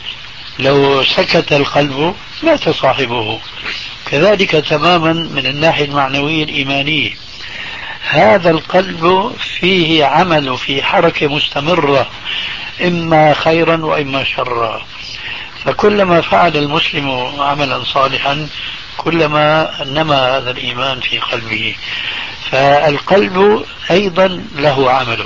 لو سكت القلب لا تصاحبه. كذلك تماما من الناحية المعنوية الإيمانية، هذا القلب فيه عمل، في حركة مستمرة، إما خيرا وإما شرا. فكلما فعل المسلم عملا صالحا كلما نما هذا الإيمان في قلبه. فالقلب أيضا له عمل،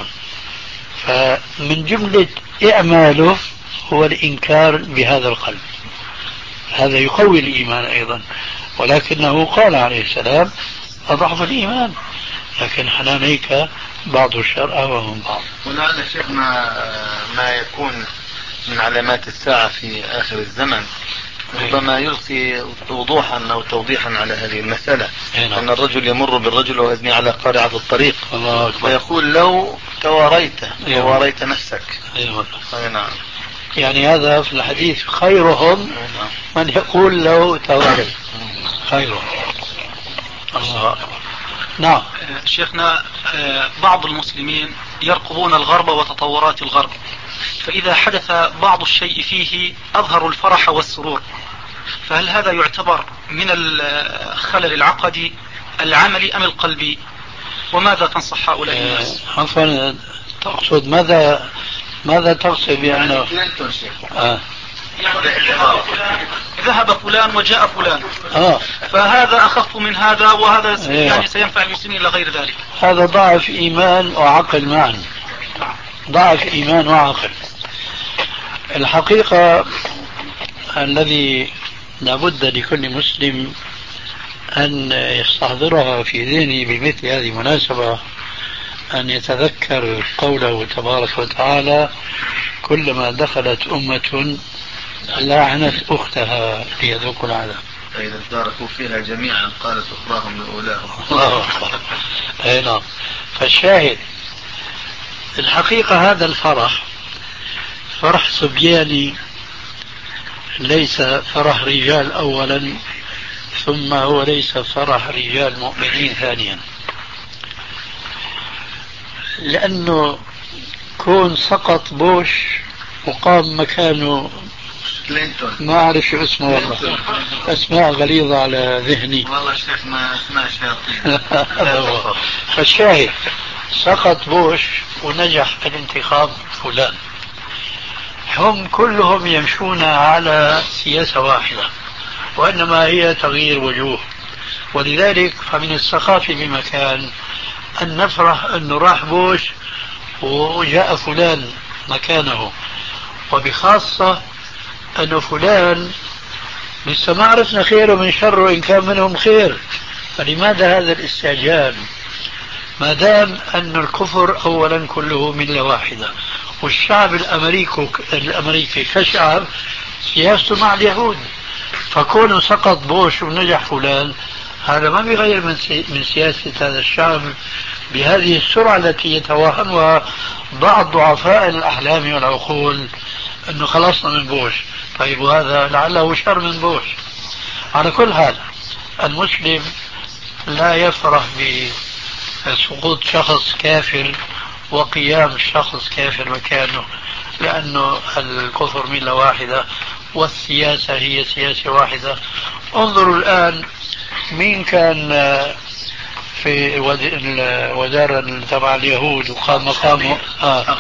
فمن جملة إعماله هو الإنكار بهذا القلب، هذا يقوي الإيمان أيضا. ولكنه قال عليه السلام: أضعف الإيمان، لكن حنانيك بعض الشر أهوى من بعض. ولعل شيخنا ما يكون من علامات الساعة في آخر الزمن ربما يلقي وضوحا أو توضيحا على هذه المسألة، أن الرجل يمر بالرجل ويزني على قارعة الطريق ويقول: لو تواريت تواريت نفسك. أي نعم. يعني هذا في الحديث: خيرهم من يقول لو تواريت. خيرهم. الله. نعم. شيخنا، بعض المسلمين يرقبون الغرب وتطورات الغرب، فإذا حدث بعض الشيء فيه أظهروا الفرح والسرور، فهل هذا يعتبر من الخلل العقدي العملي أم القلبي؟ وماذا تنصح هؤلاء الناس؟ عفوا، تقصد ماذا ماذا تقصد بأنه كلينتون شيخ آه. ذهب فلان وجاء فلان آه. فهذا أخف من هذا وهذا يعني سينفع المسلمين إلى غير ذلك. هذا ضعف إيمان وعقل معا، ضعف إيمان وعقل. الحقيقة الذي لابد لكل مسلم أن يستحضرها في ذهنه بمثل هذه المناسبة أن يتذكر قوله تبارك وتعالى: كلما دخلت أمة لعنت أختها ليذوقوا العذاب. فإذا اشتركوا فيها جميعا قالت أخراهم لأولاهم. الله أكبر. أي نعم. فالشاهد الحقيقة هذا الفرح فرح صبياني، ليس فرح رجال أولا، ثم هو ليس فرح رجال مؤمنين ثانيا، لأنه كون سقط بوش وقام مكانه كلينتون، ما أعرف شو اسمه والله، أسماء غليظة على ذهني والله شيخ ما أسماء شياطين. فالشاهد سقط بوش ونجح الانتخاب فلان، هم كلهم يمشون على سياسة واحدة، وإنما هي تغيير وجوه. ولذلك فمن السخافة بمكان أن نفرح أنه راح بوش وجاء فلان مكانه، وبخاصة أنه فلان لسه ما عرفنا خيره من شره إن كان منهم خير، فلماذا هذا الاستعجال ما دام أن الكفر أولا كله ملة واحدة، والشعب الأمريكي الأمريكي كشعب سياسته مع اليهود، فكونه سقط بوش ونجح فلان هذا ما بيغير من, سي من سياسة هذا الشعب بهذه السرعة التي يتوهمها بعض ضعفاء الأحلام والعقول أنه خلصنا من بوش. طيب وهذا لعله شر من بوش. على كل حال المسلم لا يفرح بسقوط شخص كافر وقيام شخص كافر مكانه، لأنه الكفر ملة واحدة والسياسة هي سياسة واحدة. انظروا الآن مين كان في وزارة تبع اليهود وقام مقامه آه.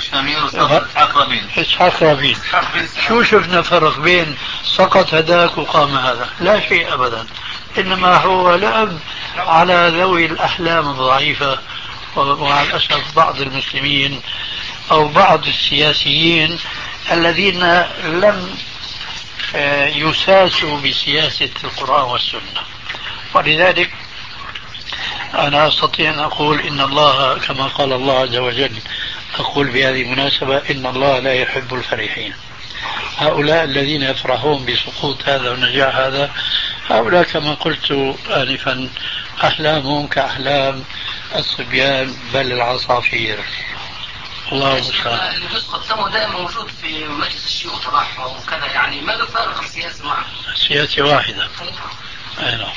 إسحاق رابين. شو شفنا فرق بين سقط هداك وقام هذا؟ لا شيء أبدا، إنما هو لعب على ذوي الأحلام الضعيفة، ومع الأسف بعض المسلمين أو بعض السياسيين الذين لم يساسوا بسياسة القرآن والسنة. ولذلك أنا أستطيع أن أقول إن الله كما قال الله عز وجل، أقول بهذه المناسبة إن الله لا يحب الفرحين. هؤلاء الذين يفرحون بسقوط هذا ونجاح هذا، هؤلاء كما قلت آنفا أحلامهم كأحلام الصبيان بل العصافير. الله المستعان. المسقط سمو دائما موجود في مجلس الشيوخ تبعهم وكذا، يعني ما له فارق السياسة معه، سياسة واحدة. أي نعم.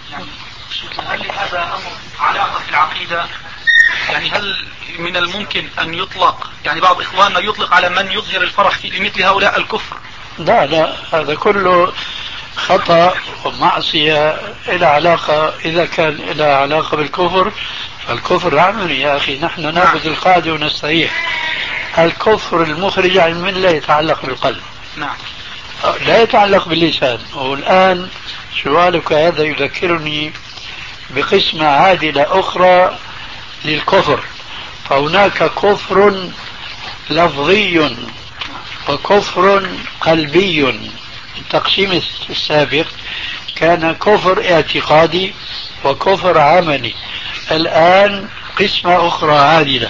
هل هذا أمر علاقة في العقيدة؟ يعني هل من الممكن أن يطلق، يعني بعض إخواننا يطلق على من يظهر الفرح في مثل هؤلاء الكفر؟ لا لا، هذا كله خطأ ومعصية إلى علاقة، إذا كان إلى علاقة بالكفر فالكفر عملي يا أخي. نحن نأخذ القاعدة ونستريح. الكفر المخرج عن الملة يتعلق بالقلب، نعم، لا يتعلق باللسان. والآن سؤالك هذا يذكرني بقسمة عادلة أخرى للكفر. فهناك كفر لفظي وكفر قلبي. التقسيم السابق كان كفر اعتقادي وكفر عملي. الآن قسمة أخرى عادلة،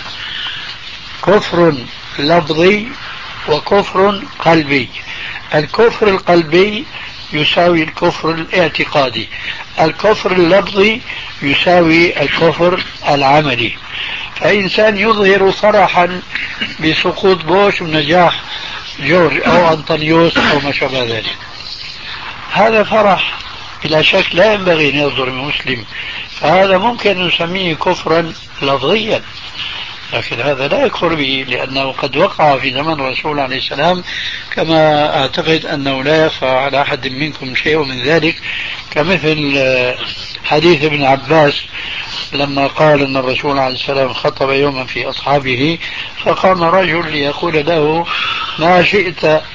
كفر لفظي وكفر قلبي. الكفر القلبي يساوي الكفر الاعتقادي، الكفر اللفظي يساوي الكفر العملي. فإنسان يظهر فرحا بسقوط بوش ونجاح جورج أو أنطونيوس أو ما شابه ذلك، هذا فرح بلا شك لا ينبغي أن يصدر من مسلم، فهذا ممكن أن نسميه كفرا لفظيا، لكن هذا لا يكفر به، لأنه قد وقع في زمن الرسول عليه السلام، كما أعتقد أنه لا يخفى على أحد منكم شيء من ذلك، كمثل حديث ابن عباس لما قال أن الرسول عليه السلام خطب يوما في أصحابه، فقام رجل ليقول له: ما شئت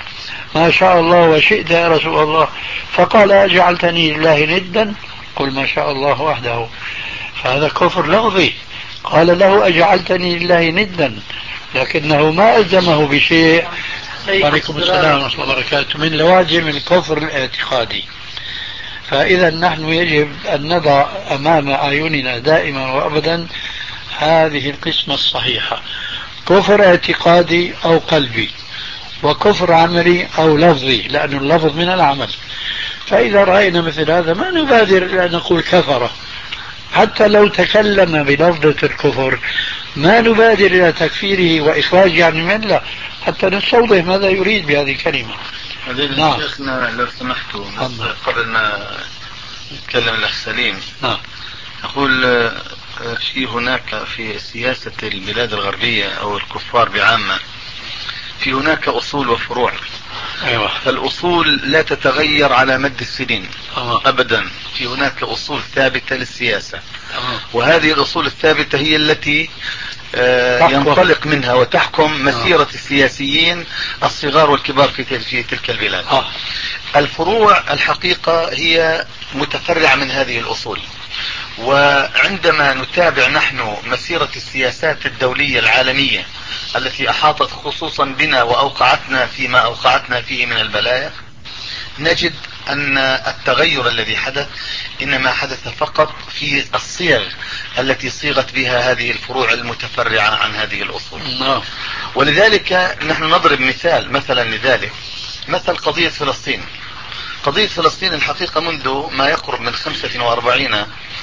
ما شاء الله وشئت يا رسول الله، فقال أجعلتني لله ندا؟ قل ما شاء الله وحده. فهذا كفر لفظي. قال له أجعلتني لله ندا، لكنه ما ألزمه بشيء. وعليكم السلام ورحمة الله وبركاته. من لوازم الكفر الاعتقادي. فإذا نحن يجب أن نضع أمام أعيننا دائما وأبدا هذه القسمة الصحيحة: كفر اعتقادي أو قلبي، وكفر عملي أو لفظي، لأن اللفظ من العمل. فإذا رأينا مثل هذا ما نبادر إلى أن نقول كفر، حتى لو تكلم بلفظة الكفر ما نبادر إلى تكفيره وإخراجه عن الملة حتى نستوضح ماذا يريد بهذه الكلمة. نعم. شيخنا لو سمحتوا قبل ما نتكلم الأخ سليم، نعم، أقول في هناك في سياسة البلاد الغربية أو الكفار بعامة في هناك أصول وفروع. أيوة. فالأصول لا تتغير على مد السنين أوه. أبدا. في هناك أصول ثابتة للسياسة، أوه. وهذه الأصول الثابتة هي التي آه ينطلق منها وتحكم مسيرة السياسيين الصغار والكبار في في تلك البلاد. أوه. الفروع الحقيقة هي متفرعة من هذه الأصول. وعندما نتابع نحن مسيرة السياسات الدولية العالمية التي أحاطت خصوصا بنا وأوقعتنا فيما أوقعتنا فيه من البلايا، نجد أن التغير الذي حدث إنما حدث فقط في الصيغ التي صيغت بها هذه الفروع المتفرعة عن هذه الأصول. ولذلك نحن نضرب مثال مثلا لذلك مثل قضية فلسطين. قضية فلسطين الحقيقة منذ ما يقرب من خمسة وأربعين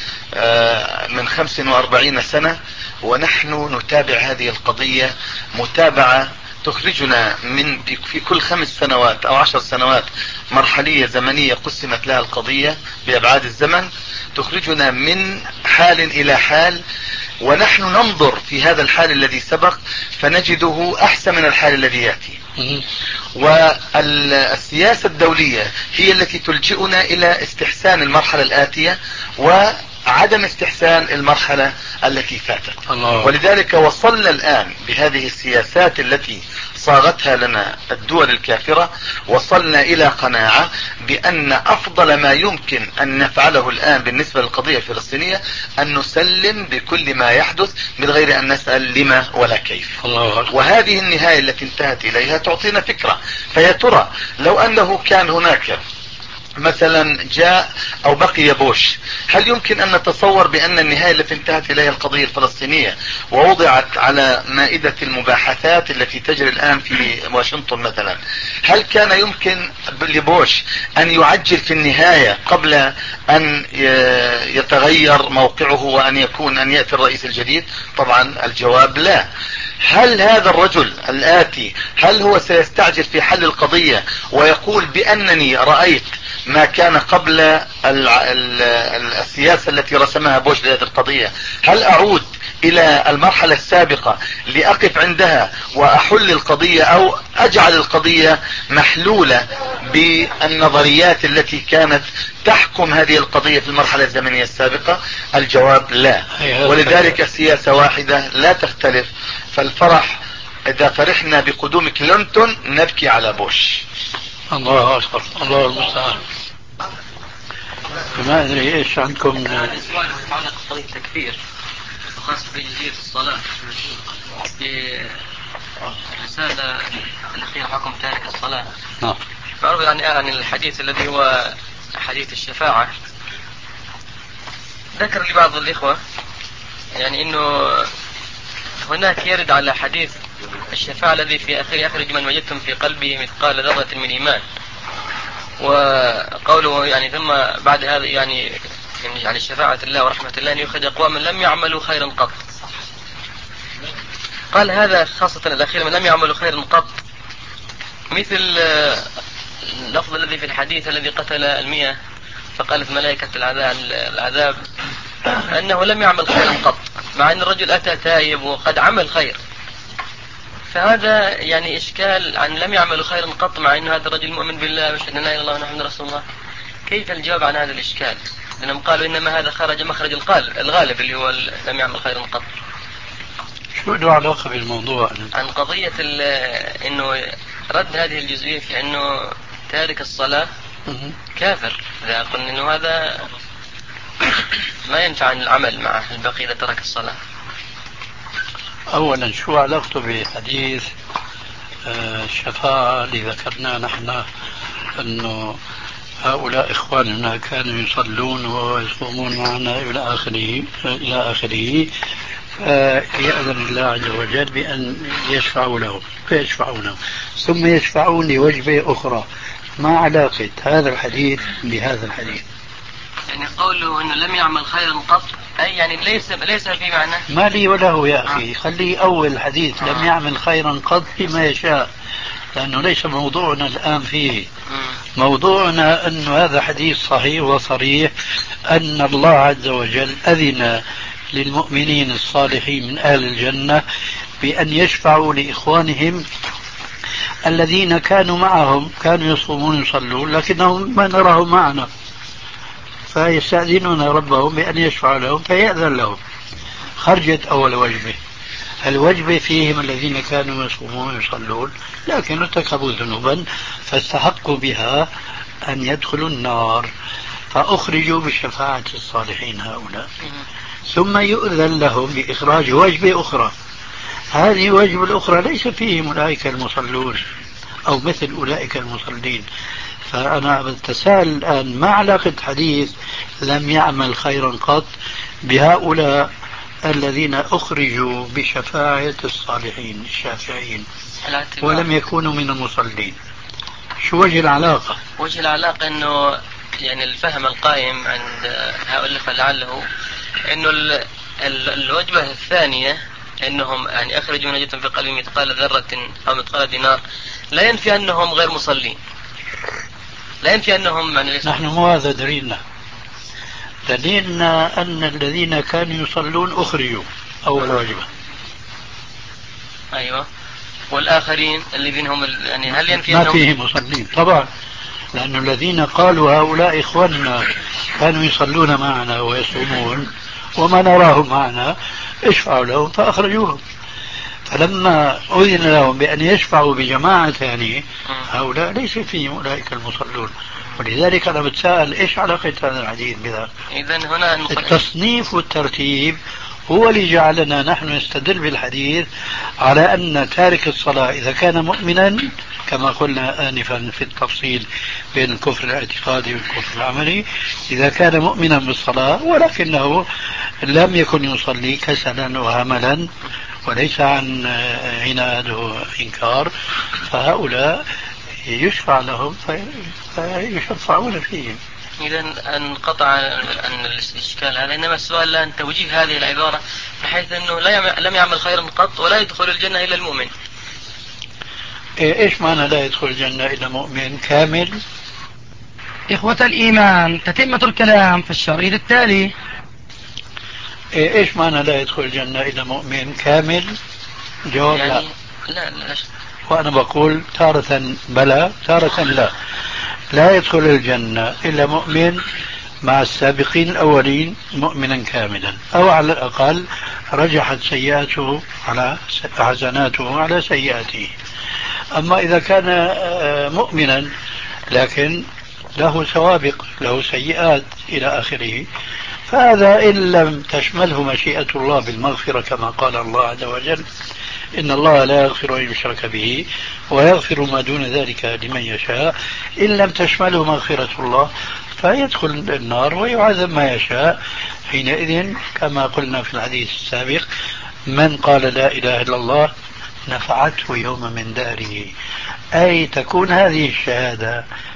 من خمس وأربعين سنة ونحن نتابع هذه القضية متابعة تخرجنا من في كل خمس سنوات أو عشر سنوات مرحلية زمنية قسمت لها القضية بأبعاد الزمن، تخرجنا من حال إلى حال، ونحن ننظر في هذا الحال الذي سبق فنجده أحسن من الحال الذي يأتي. والسياسة الدولية هي التي تلجئنا إلى استحسان المرحلة الآتية وعدم استحسان المرحلة التي فاتت. الله. ولذلك وصلنا الآن بهذه السياسات التي صاغتها لنا الدول الكافرة، وصلنا إلى قناعة بأن أفضل ما يمكن أن نفعله الآن بالنسبة للقضية الفلسطينية أن نسلم بكل ما يحدث من غير أن نسأل لما ولا كيف. الله. وهذه النهاية التي انتهت إليها تعطينا فكرة. فيا ترى لو أنه كان هناك مثلا جاء أو بقي بوش، هل يمكن أن نتصور بأن النهاية التي انتهت إليها القضية الفلسطينية ووضعت على مائدة المباحثات التي تجري الآن في واشنطن مثلا، هل كان يمكن لبوش أن يعجل في النهاية قبل أن يتغير موقعه وأن يكون أن يأتي الرئيس الجديد؟ طبعا الجواب لا. هل هذا الرجل الآتي هل هو سيستعجل في حل القضية ويقول بأنني رأيت ما كان قبل ال ال السياسة التي رسمها بوش لهذه القضية، هل أعود إلى المرحلة السابقة لأقف عندها وأحل القضية أو أجعل القضية محلولة بالنظريات التي كانت تحكم هذه القضية في المرحلة الزمنية السابقة؟ الجواب لا. ولذلك السياسة واحدة لا تختلف. فالفرح إذا فرحنا بقدوم كلينتون نبكي على بوش. الله أكبر، الله المستعان. ما أدري إيش عندكم السؤال يتعلق بقضية التكفير خاصة في جزئية الصلاة في الرسالة الأخيرة حكم تارك الصلاة. نعم. فأرجو يعني عن الحديث الذي هو حديث الشفاعة، ذكر لي بعض الإخوة يعني إنه هناك يرد على حديث الشفاعة الذي في آخر أخرج من وجدتم في قلبه مثقال ذرة من إيمان، وقوله يعني ثم بعد هذا يعني يعني شفاعة الله ورحمة الله أن يخرج أقواما لم يعملوا خيرا قط. قال هذا خاصة الأخير من لم يعملوا خيرا قط، مثل اللفظ الذي في الحديث الذي قتل المئة فقالت ملائكة العذاب أنه لم يعمل خيرا قط، مع أن الرجل أتى تائب وقد عمل خير. فهذا يعني إشكال عن لم يعمل خيرا قط مع أن هذا الرجل مؤمن بالله ويشهد أن لا إله إلا الله وأن محمد رسول الله. كيف الجواب عن هذا الإشكال؟ لأنهم قالوا إنما هذا خرج مخرج القال الغالب اللي هو لم يعمل خيرا قط. شو له علاقة بالموضوع؟ عن قضية إنه رد هذه الجزئية في أنه تارك الصلاة كافر، إذا قلنا أنه هذا ما ينفع عن العمل مع البقية إذا ترك الصلاة. أولا شو علاقته بحديث الشفاعة اللي ذكرناه نحن أنه هؤلاء إخواننا كانوا يصلون ويصومون معنا إلى آخره إلى آخره فيأذن الله عز وجل بأن يشفعوا لهم فيشفعوا لهم ثم يشفعون لوجبة أخرى. ما علاقة هذا الحديث بهذا الحديث؟ يعني قوله أنه لم يعمل خيرا قط أي يعني ليس ليس في معنى ما لي وله يا أخي. خليه أول حديث آه. لم يعمل خيرا قط بما يشاء، لأنه ليس موضوعنا الآن فيه. موضوعنا أن هذا حديث صحيح وصريح أن الله عز وجل أذن للمؤمنين الصالحين من أهل الجنة بأن يشفعوا لإخوانهم الذين كانوا معهم، كانوا يصومون يصلون لكنهم ما نراهم معنا، فيستأذنون ربهم بأن يشفع لهم فيأذن لهم. خرجت أول وجبة. الوجبة فيهم الذين كانوا يصومون يصلون لكن ارتكبوا ذنوبا فاستحقوا بها أن يدخلوا النار فأخرجوا بشفاعة الصالحين هؤلاء، ثم يؤذن لهم بإخراج وجبة أخرى. هذه الوجبة الأخرى ليس فيهم أولئك المصلون أو مثل أولئك المصلين. فأنا بتساءل الآن ما علاقة حديث لم يعمل خيرا قط بهؤلاء الذين أخرجوا بشفاعة الصالحين الشافعين ولم يكونوا من المصلين؟ شو وجه العلاقة؟ وجه العلاقة أنه يعني الفهم القائم عند هؤلاء فلعله أنه ال ال الوجبة الثانية أنهم يعني أخرجوا نجة في قلب مثقال ذرة أو مثقال دينار لا ينفي أنهم غير مصلين، لا ينفي أنهم يعني نحن مو هذا دليلنا. دليلنا أن الذين كانوا يصلون أخرجوا أول وجبة. أيوة. والآخرين الذين هم يعني هل ينفي ما أنهم فيهم مصلين طبعا، لأن الذين قالوا هؤلاء إخواننا كانوا يصلون معنا ويصومون وما نراهم معنا اشفعوا لهم فأخرجوهم. فلما أذن لهم بأن يشفعوا بجماعة ثانية هؤلاء ليس فيهم أولئك المصلون. ولذلك أنا بتساءل إيش علاقة هذا الحديث بذلك؟ إذن هنا التصنيف والترتيب هو اللي جعلنا نحن نستدل بالحديث على أن تارك الصلاة إذا كان مؤمنا كما قلنا آنفا في التفصيل بين الكفر الاعتقادي والكفر العملي، إذا كان مؤمنا بالصلاة ولكنه لم يكن يصلي كسلا وهملا وليس عن عناد وإنكار فهؤلاء يشفع لهم فيشفعون فيهم. إذا انقطع عن الإشكال هذا، إنما السؤال الآن توجيه هذه العبارة بحيث أنه لا يعمل لم يعمل خيرا قط ولا يدخل الجنة إلا المؤمن. إيش معنى لا يدخل الجنة إلا مؤمن كامل؟ إخوة الإيمان تتمة الكلام في الشريط التالي. إيش معنى لا يدخل الجنة إلا مؤمن كامل؟ جواب يعني لا. لا لا. وأنا بقول تارة بلى تارة لا. لا يدخل الجنة إلا مؤمن مع السابقين الأولين مؤمنا كاملا، أو على الأقل رجحت سيئاته على حسناته على سيئاته. أما إذا كان مؤمنا لكن له سوابق له سيئات إلى آخره فهذا إن لم تشمله مشيئة الله بالمغفرة كما قال الله عز وجل إن الله لا يغفر أن يشرك به ويغفر ما دون ذلك لمن يشاء، إن لم تشمله مغفرة الله فيدخل النار ويعذب ما يشاء. حينئذ كما قلنا في الحديث السابق من قال لا إله إلا الله نفعته يوم من داره، أي تكون هذه الشهادة